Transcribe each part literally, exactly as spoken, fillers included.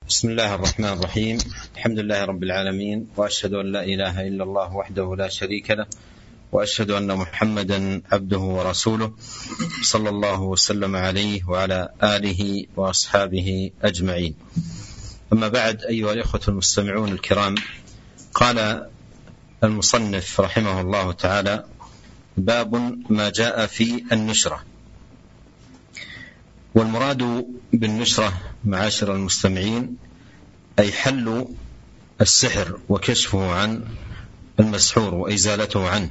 بسم الله الرحمن الرحيم. الحمد لله رب العالمين، وأشهد أن لا إله إلا الله وحده لا شريك له، وأشهد أن محمدا عبده ورسوله صلى الله وسلم عليه وعلى آله وأصحابه أجمعين. أما بعد، أيها الإخوة المستمعون الكرام، قال المصنف رحمه الله تعالى: باب ما جاء في النشرة. والمراد بالنشرة معاشر المستمعين أي حل السحر وكشفه عن المسحور وإزالته عنه.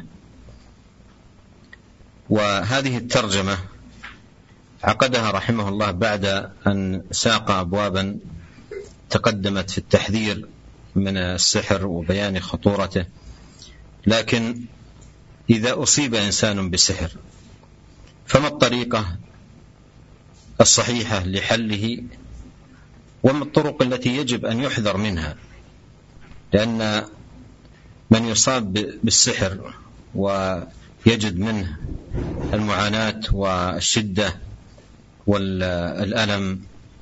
وهذه الترجمة عقدها رحمه الله بعد أن ساق أبوابا تقدمت في التحذير من السحر وبيان خطورته. لكن إذا أصيب إنسان بسحر فما الطريقة الصحيحة لحله، وما الطرق التي يجب أن يحذر منها؟ لأن من يصاب بالسحر ويجد منه المعاناة والشدة والألم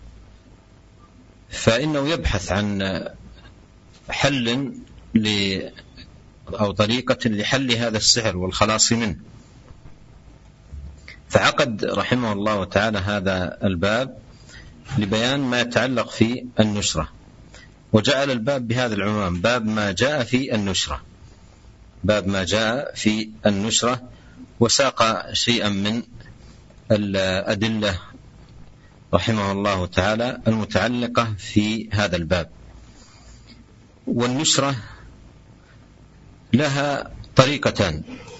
فإنه يبحث عن حل أو طريقة لحل هذا السحر والخلاص منه. فعقد رحمه الله تعالى هذا الباب لبيان ما يتعلق في النشرة، وجعل الباب بهذا العنوان: باب ما جاء في النشرة. باب ما جاء في النشرة، وساق شيئا من الأدلة رحمه الله تعالى المتعلقة في هذا الباب. والنشرة لها طريقتان: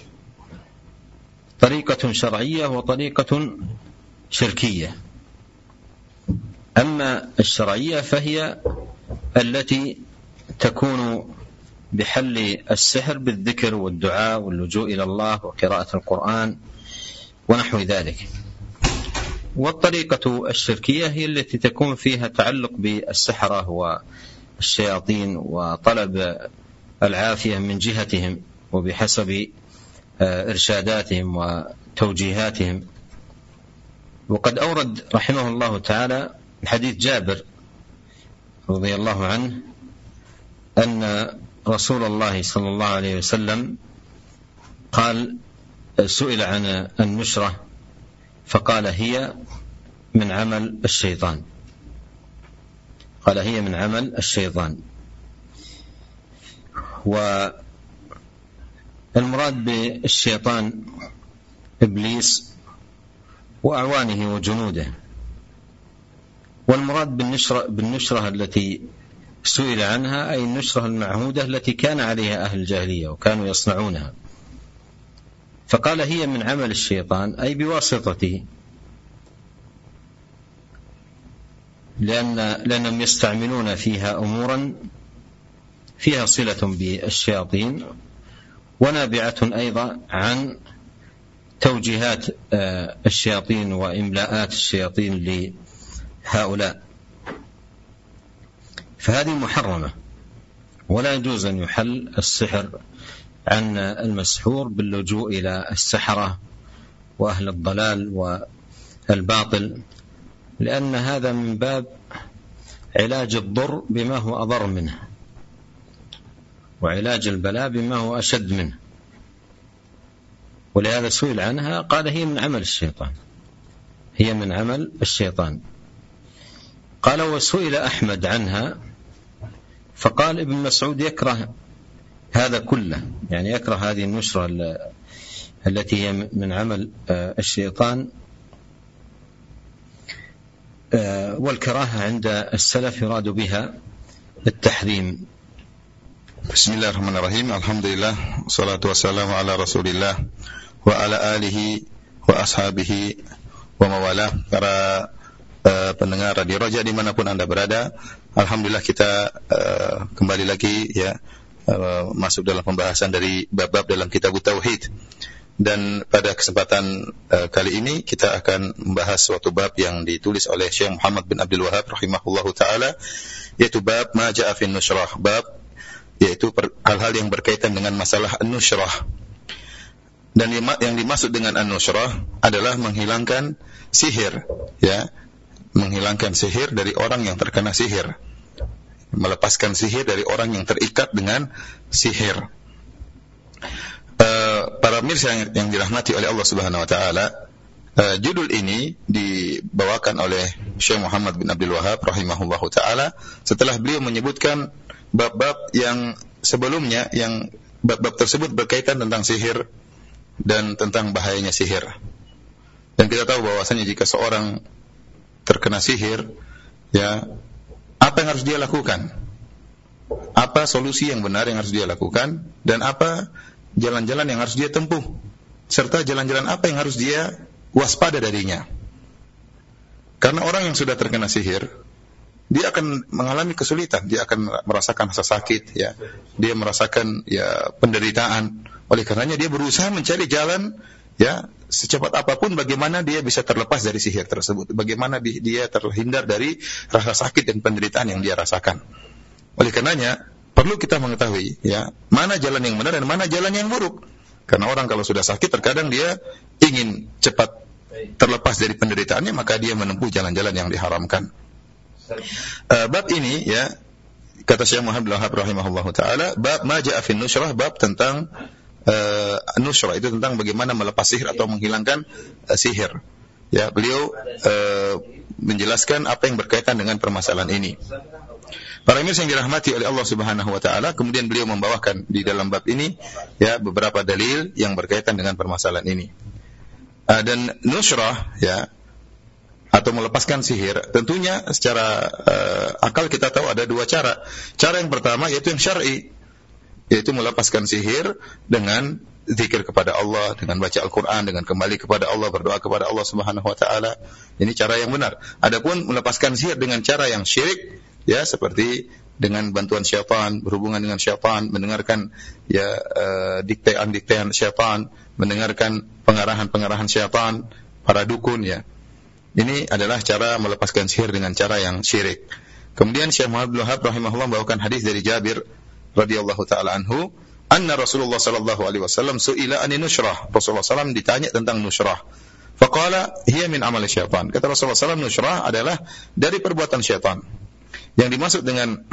طريقة شرعية وطريقة شركية. أما الشرعية فهي التي تكون بحل السحر بالذكر والدعاء واللجوء إلى الله وقراءة القرآن ونحو ذلك. والطريقة الشركية هي التي تكون فيها تعلق بالسحرة والشياطين وطلب العافية من جهتهم وبحسب إرشاداتهم وتوجيهاتهم. وقد أورد رحمه الله تعالى حديث جابر رضي الله عنه أن رسول الله صلى الله عليه وسلم قال: سئل عن النشرة فقال: هي من عمل الشيطان. قال: هي من عمل الشيطان. والمراد بالشيطان إبليس وأعوانه وجنوده. والمراد بالنشرة, بالنشرة التي سئل عنها أي النشرة المعهودة التي كان عليها أهل الجاهلية وكانوا يصنعونها. فقال: هي من عمل الشيطان أي بواسطته، لأن لأنهم يستعملون فيها أمورا فيها صلة بالشياطين ونابعة أيضا عن توجيهات الشياطين وإملاءات الشياطين لهؤلاء. فهذه محرمة، ولا يجوز أن يحل السحر عن المسحور باللجوء إلى السحرة وأهل الضلال والباطل، لأن هذا من باب علاج الضر بما هو أضر منه، وعلاج البلاء بما هو أشد منه. ولهذا سئل عنها قال: هي من عمل الشيطان، هي من عمل الشيطان. قال: وسئل أحمد عنها فقال: ابن مسعود يكره هذا كله، يعني يكره هذه النشرة التي هي من عمل الشيطان. والكراهة عند السلف يراد بها التحريم. Bismillahirrahmanirrahim. Alhamdulillah, wassalatu wassalamu ala Rasulillah wa ala alihi wa ashabihi wa mawalah. Para uh, pendengar Radio Roja dimanapun Anda berada, alhamdulillah kita uh, kembali lagi ya uh, masuk dalam pembahasan dari bab-bab dalam kitab Tauhid. Dan pada kesempatan uh, kali ini kita akan membahas suatu bab yang ditulis oleh Syekh Muhammad bin Abdul Wahhab rahimahullahu taala, yaitu bab ma ja'a fin nushrah, bab yaitu hal-hal yang berkaitan dengan masalah an-nushrah. Dan yang dimaksud dengan an-nushrah adalah menghilangkan sihir, ya, menghilangkan sihir dari orang yang terkena sihir. melepaskan sihir dari orang yang terikat dengan sihir. Uh, para mirsa yang, yang dirahmati oleh Allah Subhanahu wa taala, uh, judul ini dibawakan oleh Syekh Muhammad bin Abdul Wahhab rahimahullahu taala setelah beliau menyebutkan bab-bab yang sebelumnya, yang bab-bab tersebut berkaitan tentang sihir dan tentang bahayanya sihir. Dan kita tahu bahwasanya jika seorang terkena sihir, ya, apa yang harus dia lakukan? Apa solusi yang benar yang harus dia lakukan, dan apa jalan-jalan yang harus dia tempuh, serta jalan-jalan apa yang harus dia waspada darinya. Karena orang yang sudah terkena sihir, dia akan mengalami kesulitan, dia akan merasakan rasa sakit, ya, dia merasakan ya penderitaan. Oleh karenanya dia berusaha mencari jalan, ya, secepat apapun bagaimana dia bisa terlepas dari sihir tersebut, bagaimana dia terhindar dari rasa sakit dan penderitaan yang dia rasakan. Oleh karenanya perlu kita mengetahui, ya, mana jalan yang benar dan mana jalan yang buruk. Karena orang kalau sudah sakit terkadang dia ingin cepat terlepas dari penderitaannya, maka dia menempuh jalan-jalan yang diharamkan. Uh, bab ini, ya, kata Syekh Muhammad bin Wahhab rahimahullahu taala, bab ma ja'a fi nushrah, bab tentang uh, nushrah, itu tentang bagaimana melepas sihir atau menghilangkan uh, sihir. Ya, beliau uh, menjelaskan apa yang berkaitan dengan permasalahan ini. Para mirsa yang dirahmati oleh Allah Subhanahu wa taala, kemudian beliau membawakan di dalam bab ini, ya, beberapa dalil yang berkaitan dengan permasalahan ini. Uh, dan nushrah, ya, atau melepaskan sihir, tentunya secara uh, akal kita tahu ada dua cara. Cara yang pertama yaitu yang syar'i, yaitu melepaskan sihir dengan zikir kepada Allah, dengan baca Al-Quran, dengan kembali kepada Allah, berdoa kepada Allah Subhanahu wa taala. Ini cara yang benar. Adapun melepaskan sihir dengan cara yang syirik, ya, seperti dengan bantuan syaitan, berhubungan dengan syaitan, mendengarkan, ya, uh, diktean-diktean syaitan, mendengarkan pengarahan-pengarahan syaitan, para dukun, ya. Ini adalah cara melepaskan sihir dengan cara yang syirik. Kemudian Syekh Muhammad bin Wahhab rahimahullah membawakan hadis dari Jabir radhiyallahu taala anhu, anna Rasulullah sallallahu alaihi wasallam su'ila anin nushrah. Rasulullah sallallahu alaihi wasallam ditanya tentang nushrah. Faqala hiya min amali syaitan. Kata Rasulullah sallallahu alaihi wasallam, nushrah adalah dari perbuatan syaitan. Yang dimaksud dengan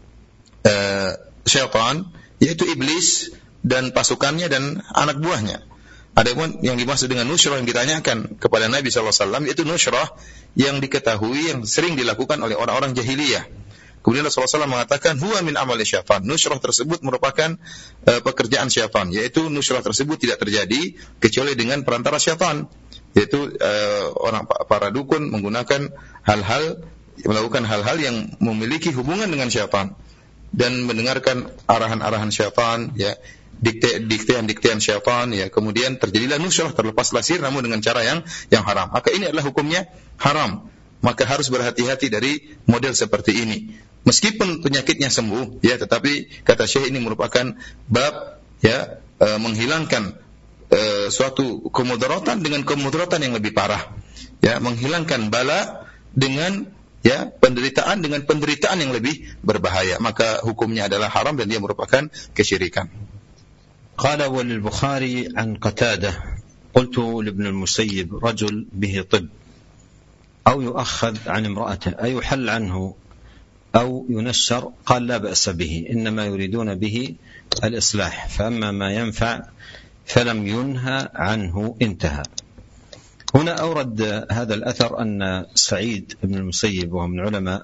uh, syaitan yaitu iblis dan pasukannya dan anak buahnya. Adapun yang dimaksud dengan nushrah yang ditanyakan kepada Nabi sallallahu alaihi wasallam itu nushrah yang diketahui, yang sering dilakukan oleh orang-orang jahiliyah. Kemudian Rasulullah sallallahu alaihi wasallam mengatakan huwa min amali syaitan. Nushrah tersebut merupakan uh, pekerjaan syaitan, yaitu nushrah tersebut tidak terjadi kecuali dengan perantara syaitan, yaitu uh, orang para dukun menggunakan hal-hal, melakukan hal-hal yang memiliki hubungan dengan syaitan dan mendengarkan arahan-arahan syaitan, ya, diktean-diktean syaitan, ya, kemudian terjadilah nushrah, terlepaslah sihir namun dengan cara yang yang haram. Maka ini adalah hukumnya haram. Maka harus berhati-hati dari model seperti ini. Meskipun penyakitnya sembuh, ya, tetapi kata Syekh ini merupakan bab, ya, e, menghilangkan e, suatu kemudaratan dengan kemudaratan yang lebih parah. Ya, menghilangkan bala dengan, ya, penderitaan dengan penderitaan yang lebih berbahaya. Maka hukumnya adalah haram dan dia merupakan kesyirikan. قال وللبخاري عن قتادة قلت لابن المسيب رجل به طب أو يؤخذ عن امرأته أيحل عنه أو ينشر؟ قال لا بأس به، إنما يريدون به الإصلاح، فأما ما ينفع فلم ينهى عنه انتهى. هنا أورد هذا الأثر أن سعيد بن المسيب وهو من علماء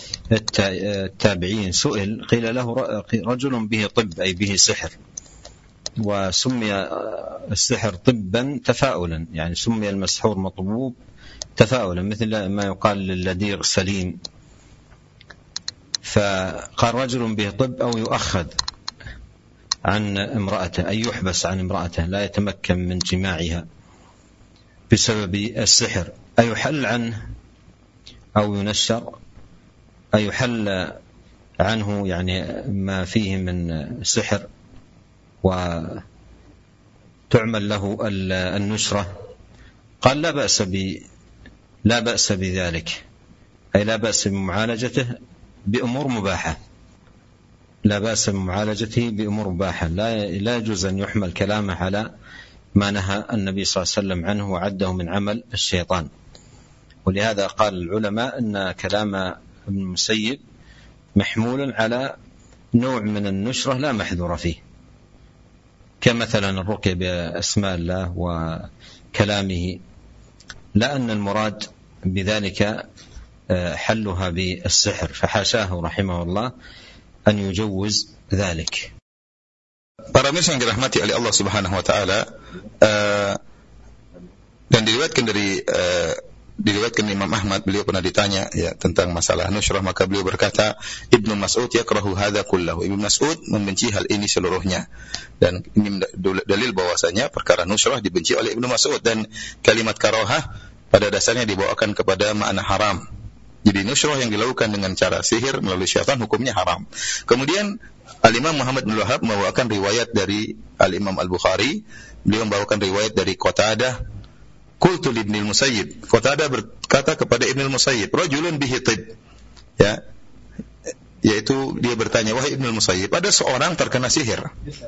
التابعين سئل، قيل له رجل به طب أي به سحر، وسمي السحر طبا تفاؤلا، يعني سمي المسحور مطبوب تفاؤلا، مثل ما يقال للدير سليم. فقال رجل به طب أو يؤخذ عن امرأته أي يحبس عن امرأته لا يتمكن من جماعها بسبب السحر، أيحل عنه أو ينشر؟ أيحل عنه يعني ما فيه من سحر وتعمل له النشرة؟ قال لا بأس ب لا بأس بذلك، أي لا بأس بمعالجته بأمور مباحة، لا بأس بمعالجته بأمور مباحة، لا لا يجوز أن يحمل كلامه على ما نهى النبي صلى الله عليه وسلم عنه وعده من عمل الشيطان. ولهذا قال العلماء أن كلام ابن المسيب محمول على نوع من النشرة لا محذور فيه، كمثلا الرقية بأسماء الله وكلامه، لا أن المراد بذلك حلها بالسحر، فحاشاه رحمه الله أن يجوز ذلك. Para mirsa yang dirahmati oleh Allah Subhanahu wa taala, uh, dan diriwayatkan dari uh, diriwayatkan Imam Ahmad, beliau pernah ditanya ya tentang masalah nusyrah, maka beliau berkata, Ibnu Mas'ud yakrahu hadza kullahu. Ibnu Mas'ud membenci hal ini seluruhnya. Dan ini dalil bahwasanya perkara nusyrah dibenci oleh Ibnu Mas'ud, dan kalimat karahah pada dasarnya dibawakan kepada makna haram. Jadi nusyrah yang dilakukan dengan cara sihir melalui syaitan hukumnya haram. Kemudian Al-Imam Muhammad bin Wahab membawakan riwayat dari Al-Imam Al-Bukhari, beliau membawakan riwayat dari Qatadah, qultu li Ibnu Musayyib. Qatadah berkata kepada Ibnu Musayyib, rajulun bihi tib. Ya. Yaitu dia bertanya, wahai Ibnu Musayyib, ada seorang terkena sihir.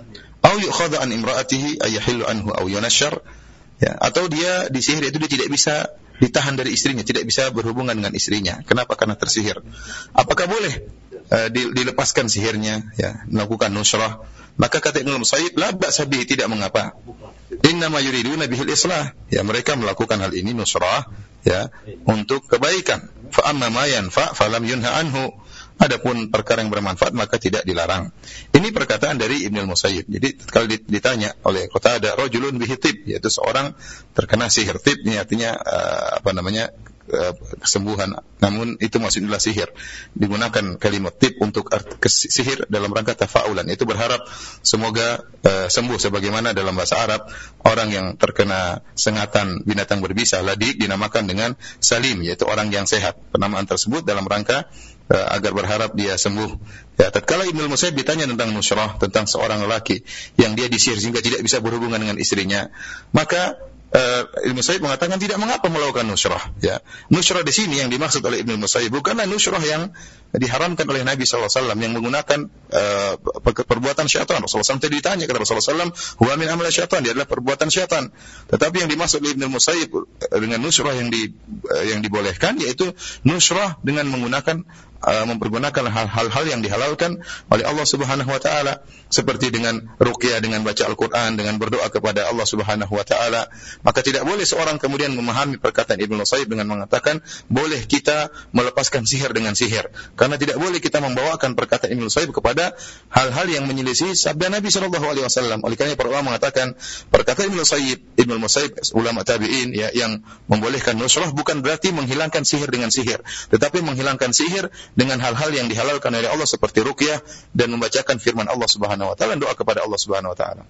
Au yu'khadhu an imra'atihi ay yahillu anhu aw yunashar. Ya, atau dia disihir itu dia tidak bisa ditahan dari istrinya, tidak bisa berhubungan dengan istrinya. Kenapa? Karena tersihir. Apakah boleh uh, dilepaskan sihirnya, ya, melakukan nusyrah? Maka kata Ibnu Musayyib, la ba'sa bihi, tidak mengapa. Innama yuriduna bihil islah. Ya, mereka melakukan hal ini nusyrah, ya, untuk kebaikan. Fa amma ma yanfa falam yunha anhu. Adapun perkara yang bermanfaat maka tidak dilarang. Ini perkataan dari Ibnu Musayyib. Jadi kalau ditanya oleh Qatadah, rajulun bihi tib, yaitu seorang terkena sihir. Tib ini artinya uh, apa namanya? Uh, kesembuhan. Namun itu maksudnya sihir. Digunakan kalimat tib untuk arti sihir dalam rangka tafaulan. Itu berharap semoga uh, sembuh, sebagaimana dalam bahasa Arab orang yang terkena sengatan binatang berbisa ladik dinamakan dengan salim, yaitu orang yang sehat. Penamaan tersebut dalam rangka uh, agar berharap dia sembuh. Ya, tatkala Ibnu Musayyib ditanya tentang nusyrah, tentang seorang lelaki yang dia disihir sehingga tidak bisa berhubungan dengan istrinya, maka Uh, Ibnu Musayyib mengatakan tidak mengapa melakukan nusyrah. Ya, nusyrah di sini yang dimaksud oleh Ibnu Musayyib bukanlah nusyrah yang diharamkan oleh Nabi sallallahu alaihi wasallam yang menggunakan uh, perbuatan syaitan. Rasulullah sallallahu alaihi wasallam tadi ditanya kepada Rasulullah sallallahu alaihi wasallam, huwa min amali syaitan, dia adalah perbuatan syaitan. Tetapi yang dimaksud oleh Ibnu Musayyib dengan nusyrah yang di uh, yang dibolehkan yaitu nusyrah dengan menggunakan uh, mempergunakan hal-hal yang dihalalkan oleh Allah Subhanahu wa taala, seperti dengan ruqyah, dengan baca Al-Qur'an, dengan berdoa kepada Allah Subhanahu wa taala. Maka tidak boleh seorang kemudian memahami perkataan Ibnu Musayyib dengan mengatakan boleh kita melepaskan sihir dengan sihir, karena tidak boleh kita membawakan perkataan Ibnu Musayyib kepada hal-hal yang menyelisih sabda Nabi sallallahu alaihi wasallam. Oleh karena para ulama mengatakan perkataan Ibnu Musayyib, Ibnu Musayyib ulama tabi'in ya, yang membolehkan nusyrah bukan berarti menghilangkan sihir dengan sihir, tetapi menghilangkan sihir dengan hal-hal yang dihalalkan oleh Allah seperti ruqyah dan membacakan firman Allah Subhanahu wa taala, doa kepada Allah Subhanahu wa taala.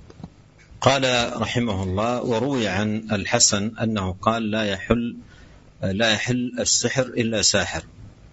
قال رحمه الله وروي عن الحسن أنه قال لا يحل لا يحل السحر إلا ساحر.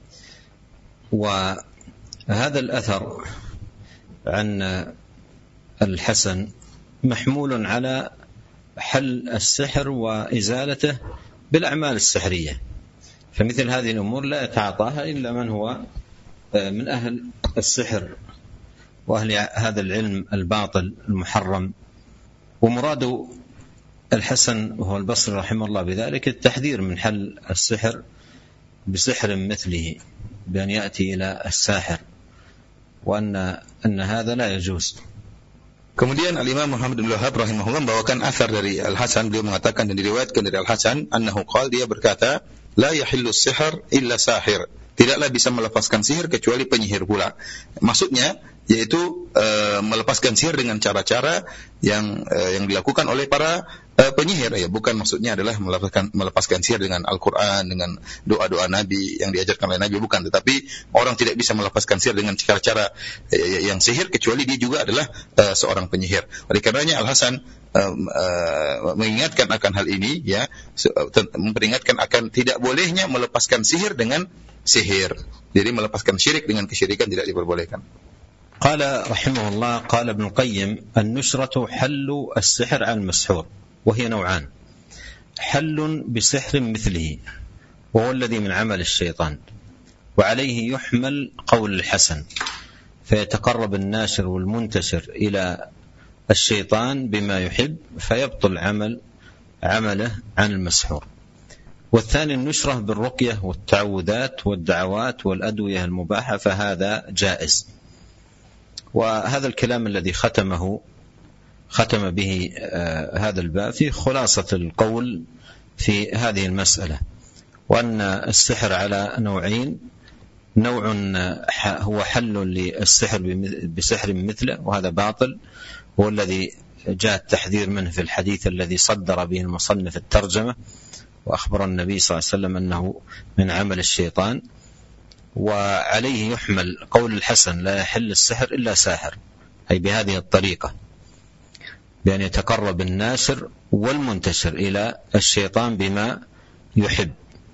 وهذا الأثر عن الحسن محمول على حل السحر وإزالته بالأعمال السحرية، فمثل هذه الأمور لا يتعاطاها إلا من هو من أهل السحر وأهل هذا العلم الباطل المحرم. ومراد الحسن وهو البصري رحمه الله بذلك التحذير من حل السحر بسحر مثله، بأن يأتي إلى الساحر، وأن أن هذا لا يجوز. Kemudian Al-Imam Muhammad bin Wahab rahimahullah membawakan athar dari Al-Hasan, beliau mengatakan dan diriwayatkan dari Al-Hasan annahu qala, dia berkata, la yahillu sihr illa sahir, tidaklah bisa melepaskan sihir kecuali penyihir pula. Maksudnya yaitu uh, melepaskan sihir dengan cara-cara yang uh, yang dilakukan oleh para uh, penyihir, ya, bukan maksudnya adalah melepaskan melepaskan sihir dengan Al-Qur'an, dengan doa-doa Nabi yang diajarkan oleh Nabi, bukan, tetapi orang tidak bisa melepaskan sihir dengan cara-cara uh, yang sihir kecuali dia juga adalah uh, seorang penyihir. Oleh karenanya Al-Hasan uh, uh, mengingatkan akan hal ini, ya, memperingatkan akan tidak bolehnya melepaskan sihir dengan sihir. Jadi melepaskan syirik dengan kesyirikan tidak diperbolehkan. قال رحمه الله قال ابن القيم النشرة حل السحر على المسحور، وهي نوعان: حل بسحر مثله وهو الذي من عمل الشيطان، وعليه يحمل قول الحسن، فيتقرب الناشر والمنتشر إلى الشيطان بما يحب فيبطل عمل عمله عن المسحور. والثاني النشرة بالرقية والتعوذات والدعوات والأدوية المباحة، فهذا جائز. وهذا الكلام الذي ختمه ختم به هذا الباب في خلاصة القول في هذه المسألة، وأن السحر على نوعين: نوع هو حل للسحر بسحر مثله، وهذا باطل، هو الذي جاء التحذير منه في الحديث الذي صدر به المصنف الترجمة، وأخبر النبي صلى الله عليه وسلم أنه من عمل الشيطان. وعليه يحمل قول الحسن: لا يحل السحر إلا ساحر، أي بهذه الطريقة، بأن يتقرب الناشر والمنتشر إلى الشيطان بما يحب.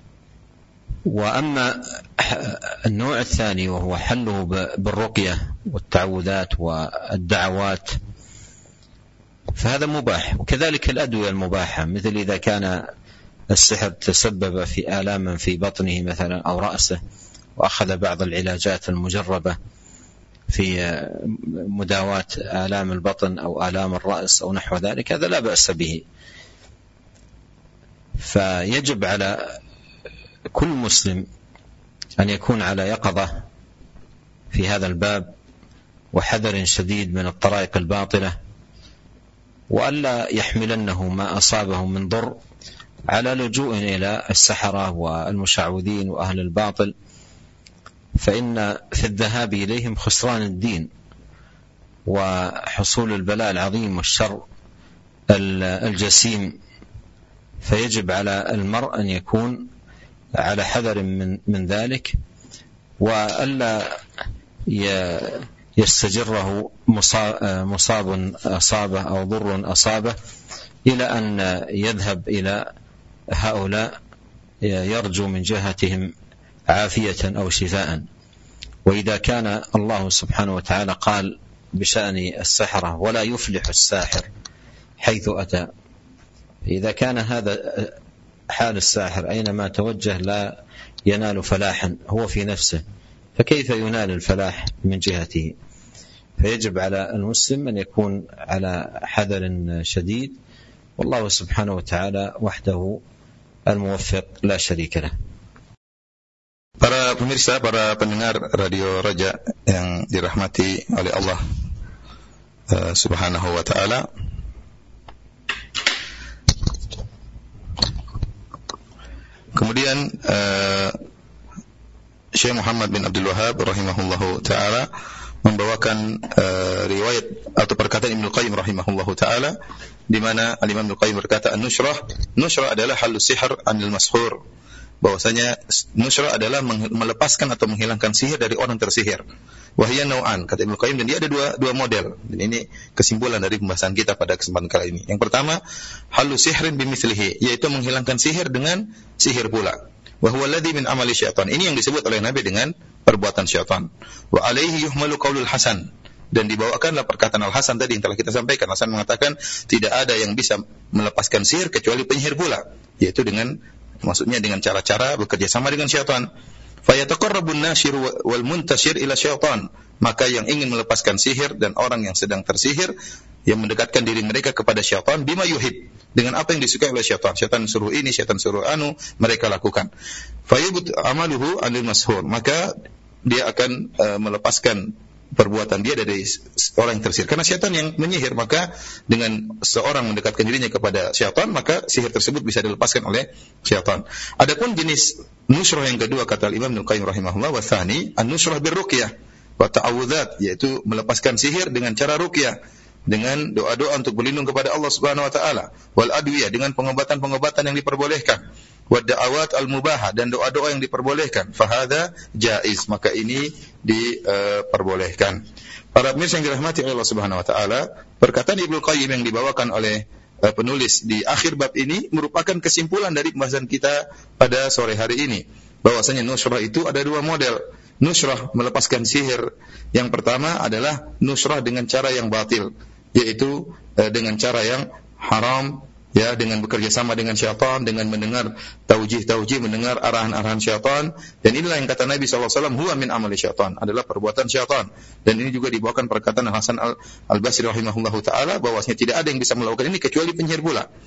وأما النوع الثاني وهو حله بالرقية والتعوذات والدعوات فهذا مباح، وكذلك الأدوية المباحة، مثل إذا كان السحر تسبب في آلام في بطنه مثلا أو رأسه، وأخذ بعض العلاجات المجربة في مداواة آلام البطن أو آلام الرأس أو نحو ذلك، هذا لا بأس به. فيجب على كل مسلم أن يكون على يقظة في هذا الباب، وحذر شديد من الطرائق الباطلة، وألا يحملنه ما أصابه من ضر على لجوء إلى السحرة والمشعوذين وأهل الباطل، فإن في الذهاب إليهم خسران الدين وحصول البلاء العظيم والشر الجسيم. فيجب على المرء أن يكون على حذر من من ذلك، وألا يستجره مصاب أصابه أو ضر أصابه إلى أن يذهب إلى هؤلاء يرجو من جهتهم عافية أو شفاء. وإذا كان الله سبحانه وتعالى قال بشأن السحرة: ولا يفلح الساحر حيث أتى، إذا كان هذا حال الساحر أينما توجه لا ينال فلاحا هو في نفسه، فكيف ينال الفلاح من جهته؟ فيجب على المسلم أن يكون على حذر شديد، والله سبحانه وتعالى وحده الموفق لا شريك له. Para pemirsa, para pendengar Radio Raja yang dirahmati oleh Allah uh, Subhanahu wa taala. Kemudian uh, Syekh Muhammad bin Abdul Wahhab rahimahullahu taala membawakan uh, riwayat atau perkataan Ibnu Qayyim rahimahullahu taala, di mana Al-Imam Ibnu Qayyim berkata, an-nushrah, nushrah adalah halus sihr anil mashhur, bahwasanya nushrah adalah melepaskan atau menghilangkan sihir dari orang tersihir. Wahia nau'an, kata Ibnu Qayyim, dan dia ada dua dua model. Dan ini kesimpulan dari pembahasan kita pada kesempatan kali ini. Yang pertama, halus sihrin bimithlihi, yaitu menghilangkan sihir dengan sihir pula. Wa huwa alladhi min amali syaitan. Ini yang disebut oleh Nabi dengan perbuatan syaitan. Wa alaihi yuhmalu qaulul Hasan. Dan dibawakanlah perkataan Al-Hasan tadi yang telah kita sampaikan. Hasan mengatakan tidak ada yang bisa melepaskan sihir kecuali penyihir pula, yaitu dengan, maksudnya dengan cara-cara bekerja sama dengan syaitan. Fayataqarrabun nashir wal muntashir ila syaitan, maka yang ingin melepaskan sihir dan orang yang sedang tersihir yang mendekatkan diri mereka kepada syaitan bima yuhib, dengan apa yang disukai oleh syaitan. Syaitan suruh ini, syaitan suruh anu, mereka lakukan. Fayubut amaluhu anil mashur, maka dia akan uh, melepaskan perbuatan dia dari orang yang tersihir. Karena syaitan yang menyihir, maka dengan seorang mendekatkan dirinya kepada syaitan, maka sihir tersebut bisa dilepaskan oleh syaitan. Adapun jenis nushrah yang kedua, kata Imam Ibnu Qayyim rahimahullah, wa tsani an-nushrah bir-ruqyah wa ta'awudzat, yaitu melepaskan sihir dengan cara ruqyah, dengan doa-doa untuk berlindung kepada Allah Subhanahu wa taala, wal adwiyah, dengan pengobatan-pengobatan yang diperbolehkan, wa da'awat al-mubahah, dan doa-doa yang diperbolehkan. Fahadha jaiz, maka ini diperbolehkan. Para pemirsa yang dirahmati oleh Allah Subhanahu wa taala, perkataan Ibnu Qayyim yang dibawakan oleh uh, penulis di akhir bab ini merupakan kesimpulan dari pembahasan kita pada sore hari ini, bahwasanya nushrah itu ada dua model. Nushrah melepaskan sihir, yang pertama adalah nushrah dengan cara yang batil, yaitu uh, dengan cara yang haram, ya, dengan bekerja sama dengan syaitan, dengan mendengar taujih-taujih, mendengar arahan-arahan syaitan. Dan inilah yang kata Nabi sallallahu alaihi wasallam, huwa min amali syaitan, adalah perbuatan syaitan. Dan ini juga dibawakan perkataan Hasan Al-Basri rahimahullahu taala, bahwasanya tidak ada yang bisa melakukan ini kecuali penyihir pula.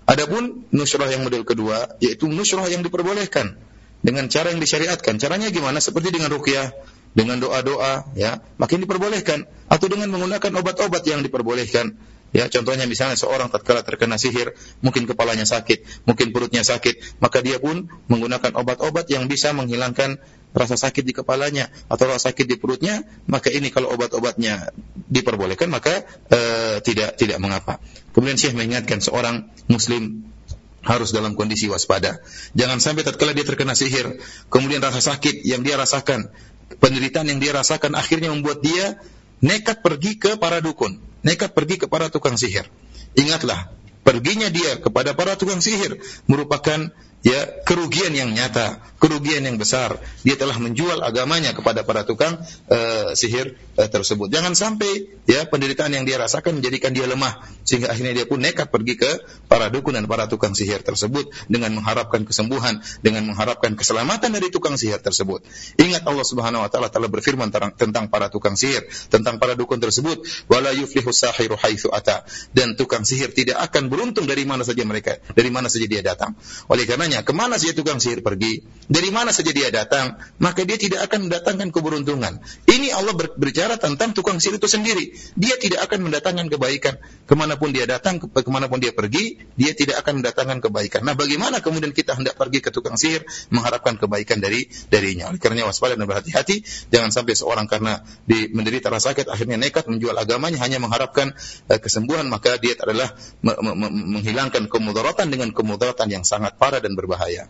Adapun nusrah yang model kedua, yaitu nusrah yang diperbolehkan dengan cara yang disyariatkan. Caranya gimana? Seperti dengan ruqyah, dengan doa-doa, ya, makin diperbolehkan, atau dengan menggunakan obat-obat yang diperbolehkan. Ya, contohnya misalnya seorang tatkala terkena sihir, mungkin kepalanya sakit, mungkin perutnya sakit, maka dia pun menggunakan obat-obat yang bisa menghilangkan rasa sakit di kepalanya atau rasa sakit di perutnya, maka ini kalau obat-obatnya diperbolehkan maka uh, tidak tidak mengapa. Kemudian Syekh mengingatkan seorang muslim harus dalam kondisi waspada. Jangan sampai tatkala dia terkena sihir, kemudian rasa sakit yang dia rasakan, penderitaan yang dia rasakan akhirnya membuat dia nekat pergi ke para dukun, nekat pergi ke para tukang sihir. Ingatlah, perginya dia kepada para tukang sihir merupakan ya kerugian yang nyata, kerugian yang besar. Dia telah menjual agamanya kepada para tukang uh, sihir uh, tersebut. Jangan sampai ya penderitaan yang dia rasakan menjadikan dia lemah sehingga akhirnya dia pun nekat pergi ke para dukun dan para tukang sihir tersebut dengan mengharapkan kesembuhan, dengan mengharapkan keselamatan dari tukang sihir tersebut. Ingat, Allah Subhanahu wa taala telah berfirman tentang para tukang sihir, tentang para dukun tersebut, wala yuflihu sahiru haitsu ata, dan tukang sihir tidak akan beruntung dari mana saja mereka, dari mana saja dia datang. Oleh karena kemana saja tukang sihir pergi, dari mana saja dia datang, maka dia tidak akan mendatangkan keberuntungan. Ini Allah berbicara tentang tukang sihir itu sendiri. Dia tidak akan mendatangkan kebaikan. Kemanapun dia datang, ke, kemanapun dia pergi, dia tidak akan mendatangkan kebaikan. Nah, bagaimana kemudian kita hendak pergi ke tukang sihir mengharapkan kebaikan dari darinya? Oleh karena waspada dan berhati-hati, jangan sampai seorang karena di, menderita rasa sakit akhirnya nekat menjual agamanya hanya mengharapkan uh, kesembuhan, maka dia adalah me- me- menghilangkan kemudaratan dengan kemudaratan yang sangat parah dan berbahaya.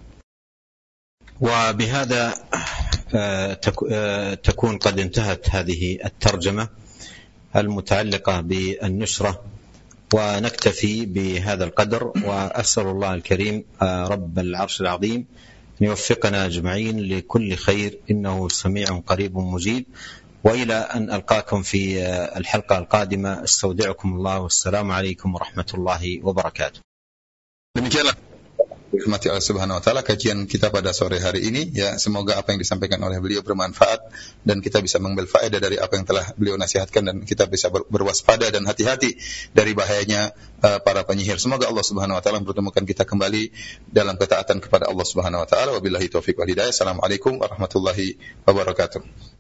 وبهذا تكون قد انتهت هذه الترجمة المتعلقة بالنشرة، ونكتفي بهذا القدر، وأسأل الله الكريم رب العرش العظيم أن يوفقنا أجمعين لكل خير، إنه سميع قريب مجيب. وإلى أن ألقاكم في الحلقة القادمة استودعكم الله، والسلام عليكم ورحمة الله وبركاته. Demikianlah dirahmati Allah Subhanahu wa taala kajian kita pada sore hari ini, ya, semoga apa yang disampaikan oleh beliau bermanfaat dan kita bisa mengambil faedah dari apa yang telah beliau nasihatkan, dan kita bisa ber- berwaspada dan hati-hati dari bahayanya uh, para penyihir. Semoga Allah Subhanahu wa taala mempertemukan kita kembali dalam ketaatan kepada Allah Subhanahu wa taala. Wabillahi taufiq wal hidayah. Assalamualaikum warahmatullahi wabarakatuh.